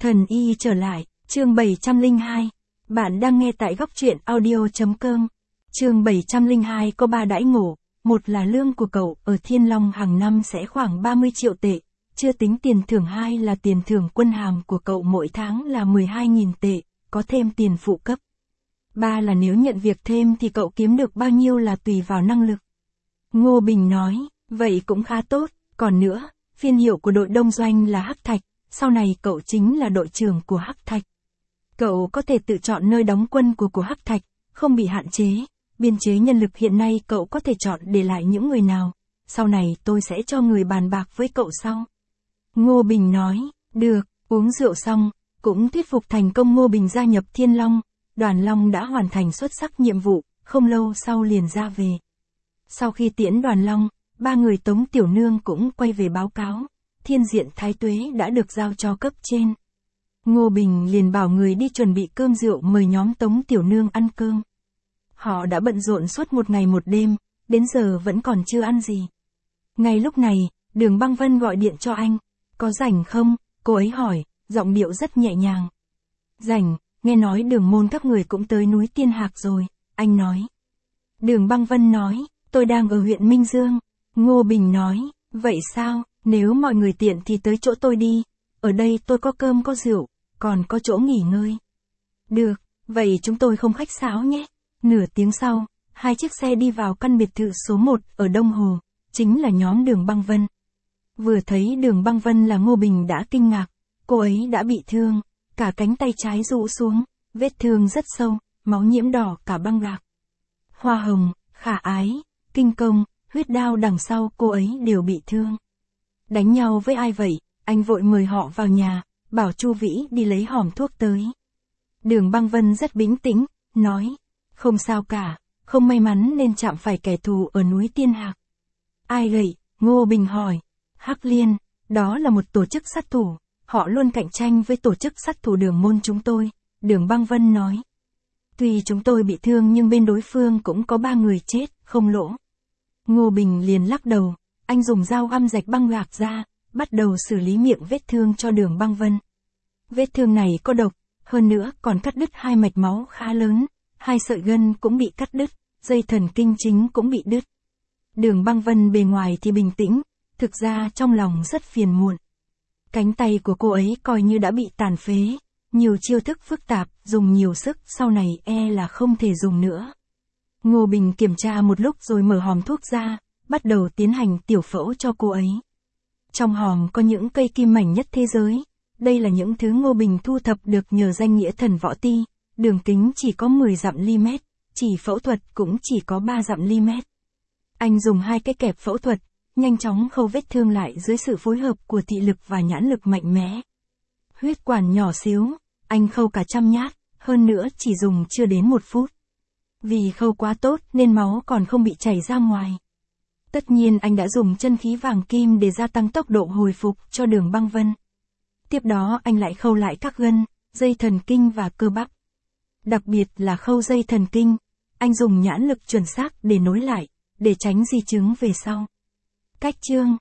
Thần y trở lại, chương 702. Bạn đang nghe tại góc truyện audio.com. Chương 702 có 3 đãi ngộ. Một là lương của cậu ở Thiên Long hàng năm sẽ khoảng 30 triệu tệ, chưa tính tiền thưởng. Hai là tiền thưởng quân hàm của cậu mỗi tháng là 12.000 tệ, có thêm tiền phụ cấp. Ba là nếu nhận việc thêm thì cậu kiếm được bao nhiêu là tùy vào năng lực. Ngô Bình nói, vậy cũng khá tốt, còn nữa, phiên hiệu của đội đông doanh là Hắc Thạch, sau này cậu chính là đội trưởng của Hắc Thạch. Cậu có thể tự chọn nơi đóng quân của Hắc Thạch, không bị hạn chế, biên chế nhân lực hiện nay cậu có thể chọn để lại những người nào, sau này tôi sẽ cho người bàn bạc với cậu sau. Ngô Bình nói, được, uống rượu xong, cũng thuyết phục thành công Ngô Bình gia nhập Thiên Long, Đoàn Long đã hoàn thành xuất sắc nhiệm vụ, không lâu sau liền ra về. Sau khi tiễn Đoàn Long, ba người Tống Tiểu Nương cũng quay về báo cáo, Thiên Diện Thái Tuế đã được giao cho cấp trên. Ngô Bình liền bảo người đi chuẩn bị cơm rượu mời nhóm Tống Tiểu Nương ăn cơm. Họ đã bận rộn suốt một ngày một đêm, đến giờ vẫn còn chưa ăn gì. Ngay lúc này, Đường Băng Vân gọi điện cho anh, có rảnh không? Cô ấy hỏi, giọng điệu rất nhẹ nhàng. Rảnh, nghe nói Đường môn các người cũng tới núi Tiên Hạc rồi, anh nói. Đường Băng Vân nói, tôi đang ở huyện Minh Dương. Ngô Bình nói, vậy sao, nếu mọi người tiện thì tới chỗ tôi đi, ở đây tôi có cơm có rượu, còn có chỗ nghỉ ngơi. Được, vậy chúng tôi không khách sáo nhé. Nửa tiếng sau, hai chiếc xe đi vào căn biệt thự số 1 ở Đông Hồ, chính là nhóm Đường Băng Vân. Vừa thấy Đường Băng Vân là Ngô Bình đã kinh ngạc, cô ấy đã bị thương, cả cánh tay trái rũ xuống, vết thương rất sâu, máu nhiễm đỏ cả băng gạc. Hoa hồng, khả ái, kinh công, huyết đao đằng sau cô ấy đều bị thương. Đánh nhau với ai vậy? Anh vội mời họ vào nhà, bảo Chu Vĩ đi lấy hòm thuốc tới. Đường Băng Vân rất bình tĩnh, nói, không sao cả, không may mắn nên chạm phải kẻ thù ở núi Tiên Hạc. Ai vậy? Ngô Bình hỏi. Hắc Liên, đó là một tổ chức sát thủ, họ luôn cạnh tranh với tổ chức sát thủ Đường môn chúng tôi, Đường Băng Vân nói. Tuy chúng tôi bị thương nhưng bên đối phương cũng có 3 người chết, không lỗ. Ngô Bình liền lắc đầu, anh dùng dao găm rạch băng gạc ra, bắt đầu xử lý miệng vết thương cho Đường Băng Vân. Vết thương này có độc, hơn nữa còn cắt đứt 2 mạch máu khá lớn, 2 sợi gân cũng bị cắt đứt, dây thần kinh chính cũng bị đứt. Đường Băng Vân bề ngoài thì bình tĩnh, thực ra trong lòng rất phiền muộn. Cánh tay của cô ấy coi như đã bị tàn phế, nhiều chiêu thức phức tạp, dùng nhiều sức, sau này là không thể dùng nữa. Ngô Bình kiểm tra một lúc rồi mở hòm thuốc ra, bắt đầu tiến hành tiểu phẫu cho cô ấy. Trong hòm có những cây kim mảnh nhất thế giới, đây là những thứ Ngô Bình thu thập được nhờ danh nghĩa thần võ ti, đường kính chỉ có 10 dặm ly mét, chỉ phẫu thuật cũng chỉ có 3 dặm ly mét. Anh dùng 2 cái kẹp phẫu thuật, nhanh chóng khâu vết thương lại dưới sự phối hợp của thị lực và nhãn lực mạnh mẽ. Huyết quản nhỏ xíu, anh khâu cả 100 nhát, hơn nữa chỉ dùng chưa đến 1 phút. Vì khâu quá tốt nên máu còn không bị chảy ra ngoài. Tất nhiên anh đã dùng chân khí vàng kim để gia tăng tốc độ hồi phục cho Đường Băng Vân. Tiếp đó anh lại khâu lại các gân, dây thần kinh và cơ bắp. Đặc biệt là khâu dây thần kinh, anh dùng nhãn lực chuẩn xác để nối lại, để tránh di chứng về sau. Cách chương